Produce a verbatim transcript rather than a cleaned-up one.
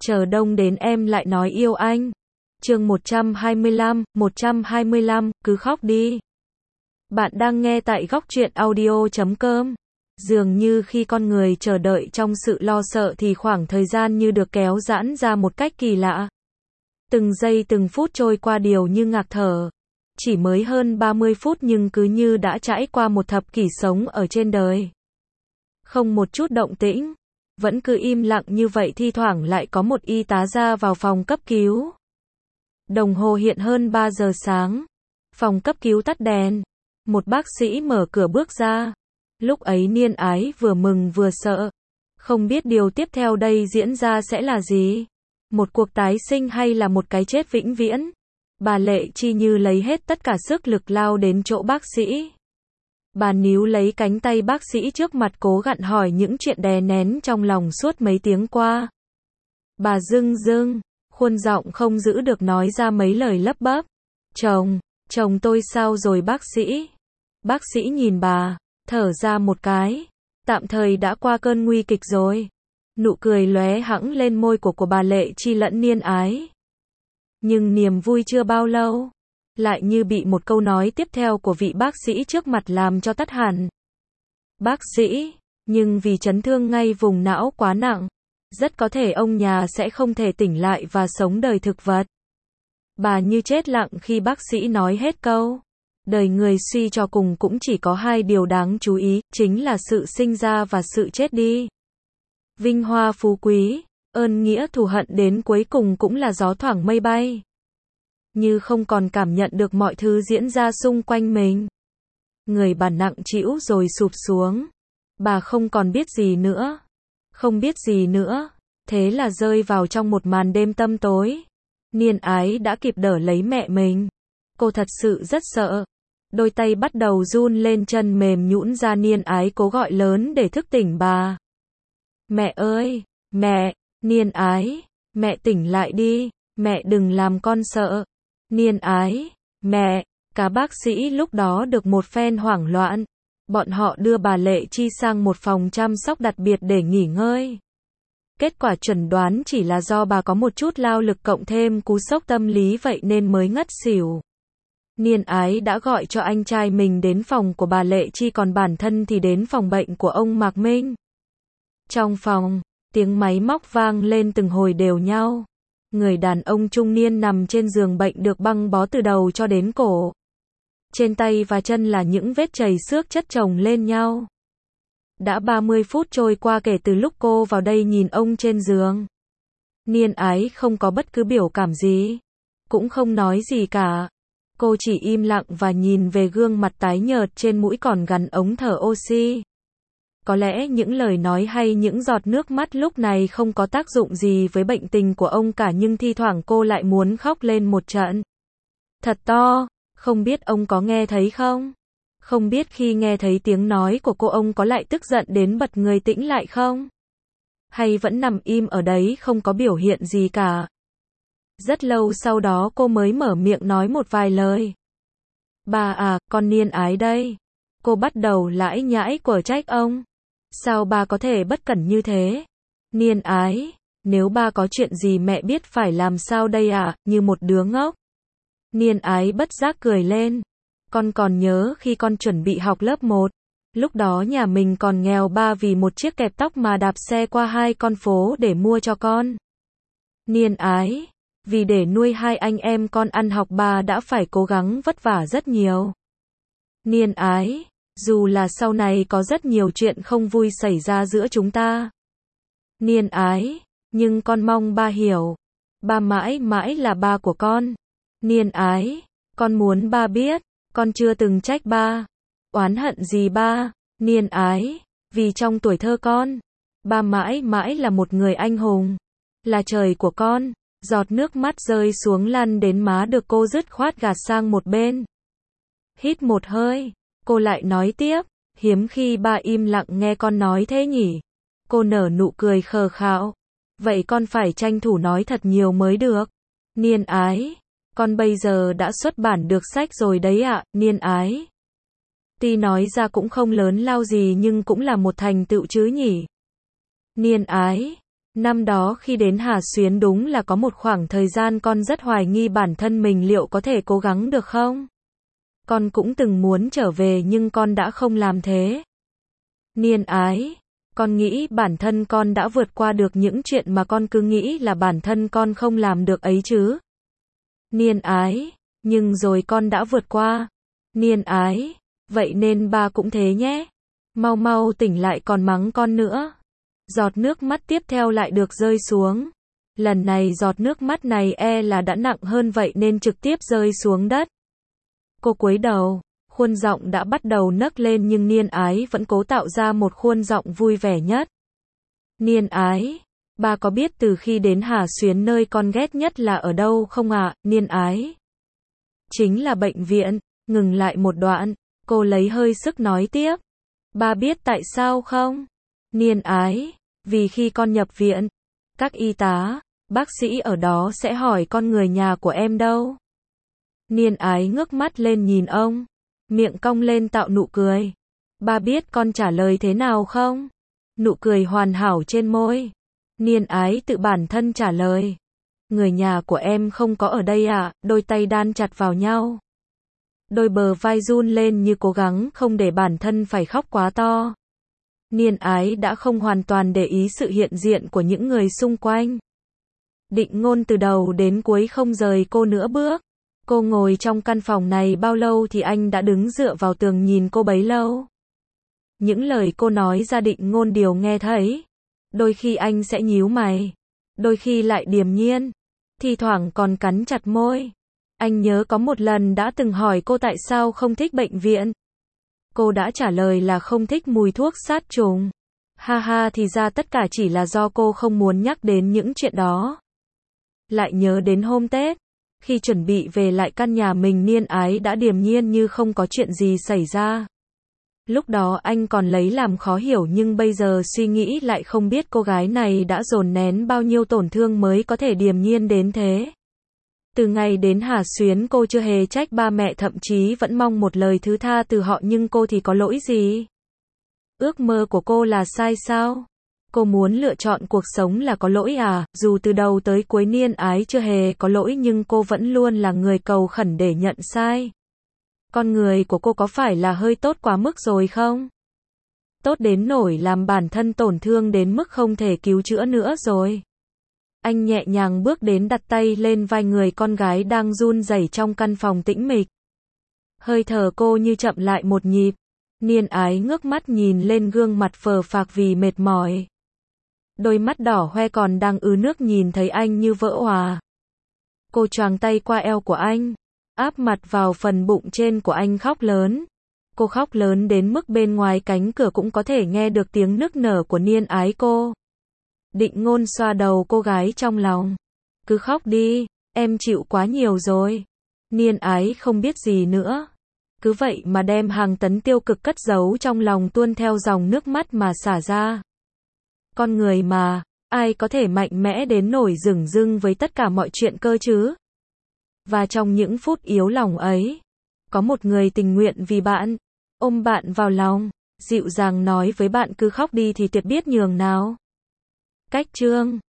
chờ đông đến em lại nói yêu anh. Chương một trăm hai mươi lăm, một trăm hai mươi lăm, cứ khóc đi. Bạn đang nghe tại góc truyện audio chấm com. Dường như khi con người chờ đợi trong sự lo sợ thì khoảng thời gian như được kéo giãn ra một cách kỳ lạ. Từng giây từng phút trôi qua đều như ngạt thở. Chỉ mới hơn ba mươi phút nhưng cứ như đã trải qua một thập kỷ sống ở trên đời. Không một chút động tĩnh. Vẫn cứ im lặng như vậy, thi thoảng lại có một y tá ra vào phòng cấp cứu. Đồng hồ hiện hơn ba giờ sáng. Phòng cấp cứu tắt đèn. Một bác sĩ mở cửa bước ra. Lúc ấy Niên Ái vừa mừng vừa sợ. Không biết điều tiếp theo đây diễn ra sẽ là gì. Một cuộc tái sinh hay là một cái chết vĩnh viễn. Bà Lệ Chi như lấy hết tất cả sức lực lao đến chỗ bác sĩ. Bà níu lấy cánh tay bác sĩ trước mặt cố gặn hỏi những chuyện đè nén trong lòng suốt mấy tiếng qua. Bà rưng rưng, khuôn giọng không giữ được nói ra mấy lời lấp bấp. Chồng, chồng tôi sao rồi bác sĩ? Bác sĩ nhìn bà, thở ra một cái. Tạm thời đã qua cơn nguy kịch rồi. Nụ cười lóe hẳn lên môi của của bà Lệ Chi lẫn Niên Ái. Nhưng niềm vui chưa bao lâu, lại như bị một câu nói tiếp theo của vị bác sĩ trước mặt làm cho tắt hẳn. Bác sĩ, nhưng vì chấn thương ngay vùng não quá nặng, rất có thể ông nhà sẽ không thể tỉnh lại và sống đời thực vật. Bà như chết lặng khi bác sĩ nói hết câu. Đời người suy cho cùng cũng chỉ có hai điều đáng chú ý, chính là sự sinh ra và sự chết đi. Vinh hoa phú quý, ơn nghĩa thù hận đến cuối cùng cũng là gió thoảng mây bay. Như không còn cảm nhận được mọi thứ diễn ra xung quanh mình. Người bà nặng trĩu rồi sụp xuống. Bà không còn biết gì nữa. Không biết gì nữa. Thế là rơi vào trong một màn đêm tăm tối. Niên Ái đã kịp đỡ lấy mẹ mình. Cô thật sự rất sợ. Đôi tay bắt đầu run lên, chân mềm nhũn ra. Niên Ái cố gọi lớn để thức tỉnh bà. Mẹ ơi, mẹ, Niên Ái, mẹ tỉnh lại đi, mẹ đừng làm con sợ. Niên Ái, mẹ, cả bác sĩ lúc đó được một phen hoảng loạn. Bọn họ đưa bà Lệ Chi sang một phòng chăm sóc đặc biệt để nghỉ ngơi. Kết quả chẩn đoán chỉ là do bà có một chút lao lực cộng thêm cú sốc tâm lý vậy nên mới ngất xỉu. Niên Ái đã gọi cho anh trai mình đến phòng của bà Lệ Chi, còn bản thân thì đến phòng bệnh của ông Mạc Minh. Trong phòng, tiếng máy móc vang lên từng hồi đều nhau. Người đàn ông trung niên nằm trên giường bệnh được băng bó từ đầu cho đến cổ. Trên tay và chân là những vết chảy xước chất chồng lên nhau. Đã ba mươi phút trôi qua kể từ lúc cô vào đây nhìn ông trên giường. Niên Ái không có bất cứ biểu cảm gì. Cũng không nói gì cả. Cô chỉ im lặng và nhìn về gương mặt tái nhợt, trên mũi còn gắn ống thở oxy. Có lẽ những lời nói hay những giọt nước mắt lúc này không có tác dụng gì với bệnh tình của ông cả, nhưng thi thoảng cô lại muốn khóc lên một trận. Thật to, không biết ông có nghe thấy không? Không biết khi nghe thấy tiếng nói của cô ông có lại tức giận đến bật người tĩnh lại không? Hay vẫn nằm im ở đấy không có biểu hiện gì cả? Rất lâu sau đó cô mới mở miệng nói một vài lời. Bà à, con Niên Ái đây. Cô bắt đầu lải nhải quở trách ông. Sao ba có thể bất cẩn như thế? Niên Ái, nếu ba có chuyện gì mẹ biết phải làm sao đây ạ, à? Như một đứa ngốc. Niên Ái bất giác cười lên. Con còn nhớ khi con chuẩn bị học lớp một. Lúc đó nhà mình còn nghèo, ba vì một chiếc kẹp tóc mà đạp xe qua hai con phố để mua cho con. Niên Ái, vì để nuôi hai anh em con ăn học ba đã phải cố gắng vất vả rất nhiều. Niên Ái, dù là sau này có rất nhiều chuyện không vui xảy ra giữa chúng ta. Niên Ái, nhưng con mong ba hiểu. Ba mãi mãi là ba của con. Niên Ái, con muốn ba biết, con chưa từng trách ba. Oán hận gì ba. Niên Ái, vì trong tuổi thơ con, ba mãi mãi là một người anh hùng. Là trời của con. Giọt nước mắt rơi xuống lăn đến má được cô dứt khoát gạt sang một bên. Hít một hơi. Cô lại nói tiếp, hiếm khi ba im lặng nghe con nói thế nhỉ. Cô nở nụ cười khờ khạo. Vậy con phải tranh thủ nói thật nhiều mới được. Niên Ái, con bây giờ đã xuất bản được sách rồi đấy ạ. Niên Ái, tuy nói ra cũng không lớn lao gì nhưng cũng là một thành tựu chứ nhỉ. Niên Ái, Năm đó khi đến Hà Xuyến đúng là có một khoảng thời gian con rất hoài nghi bản thân mình liệu có thể cố gắng được không? Con cũng từng muốn trở về nhưng con đã không làm thế. Niên ái, con nghĩ bản thân con đã vượt qua được những chuyện mà con cứ nghĩ là bản thân con không làm được ấy chứ. Niên ái, nhưng rồi con đã vượt qua. Niên ái, vậy nên ba cũng thế nhé. Mau mau tỉnh lại còn mắng con nữa. Giọt nước mắt tiếp theo lại được rơi xuống. Lần này giọt nước mắt này e là đã nặng hơn vậy nên trực tiếp rơi xuống đất. Cô cúi đầu, khuôn giọng đã bắt đầu nấc lên nhưng Niên ái vẫn cố tạo ra một khuôn giọng vui vẻ nhất. Niên ái, ba có biết từ khi đến Hà Xuyến nơi con ghét nhất là ở đâu không ạ, Niên ái? Chính là bệnh viện. Ngừng lại một đoạn, cô lấy hơi sức nói tiếp. Ba biết tại sao không? Niên ái, vì khi con nhập viện, các y tá, bác sĩ ở đó sẽ hỏi con người nhà của em đâu. Niên ái ngước mắt lên nhìn ông, miệng cong lên tạo nụ cười. Ba biết con trả lời thế nào không? Nụ cười hoàn hảo trên môi. Niên ái tự bản thân trả lời. Người nhà của em không có ở đây à, đôi tay đan chặt vào nhau. Đôi bờ vai run lên như cố gắng không để bản thân phải khóc quá to. Niên ái đã không hoàn toàn để ý sự hiện diện của những người xung quanh. Định Ngôn từ đầu đến cuối không rời cô nửa bước. Cô ngồi trong căn phòng này bao lâu thì anh đã đứng dựa vào tường nhìn cô bấy lâu. Những lời cô nói ra Định Ngôn đều nghe thấy. Đôi khi anh sẽ nhíu mày, đôi khi lại điềm nhiên, thi thoảng còn cắn chặt môi. Anh nhớ có một lần đã từng hỏi cô tại sao không thích bệnh viện. Cô đã trả lời là không thích mùi thuốc sát trùng. Ha ha, thì ra tất cả chỉ là do cô không muốn nhắc đến những chuyện đó. Lại nhớ đến hôm Tết, khi chuẩn bị về lại căn nhà mình, Niên ái đã điềm nhiên như không có chuyện gì xảy ra. Lúc đó anh còn lấy làm khó hiểu nhưng bây giờ suy nghĩ lại không biết cô gái này đã dồn nén bao nhiêu tổn thương mới có thể điềm nhiên đến thế. Từ ngày đến Hà Xuyến cô chưa hề trách ba mẹ, thậm chí vẫn mong một lời thứ tha từ họ, nhưng cô thì có lỗi gì? Ước mơ của cô là sai sao? Cô muốn lựa chọn cuộc sống là có lỗi à? Dù từ đầu tới cuối Niên ái chưa hề có lỗi nhưng cô vẫn luôn là người cầu khẩn để nhận sai. Con người của cô có phải là hơi tốt quá mức rồi không? Tốt đến nỗi làm bản thân tổn thương đến mức không thể cứu chữa nữa rồi. Anh nhẹ nhàng bước đến đặt tay lên vai người con gái đang run rẩy trong căn phòng tĩnh mịch. Hơi thở cô như chậm lại một nhịp. Niên ái ngước mắt nhìn lên gương mặt phờ phạc vì mệt mỏi. Đôi mắt đỏ hoe còn đang ứ nước nhìn thấy anh như vỡ òa. Cô choàng tay qua eo của anh, áp mặt vào phần bụng trên của anh khóc lớn. Cô khóc lớn đến mức bên ngoài cánh cửa cũng có thể nghe được tiếng nức nở của Niên ái cô. Định Ngôn xoa đầu cô gái trong lòng. Cứ khóc đi, em chịu quá nhiều rồi. Niên ái không biết gì nữa. Cứ vậy mà đem hàng tấn tiêu cực cất giấu trong lòng tuôn theo dòng nước mắt mà xả ra. Con người mà, ai có thể mạnh mẽ đến nổi dửng dưng với tất cả mọi chuyện cơ chứ? Và trong những phút yếu lòng ấy, có một người tình nguyện vì bạn, ôm bạn vào lòng, dịu dàng nói với bạn cứ khóc đi thì tuyệt biết nhường nào. Cách chương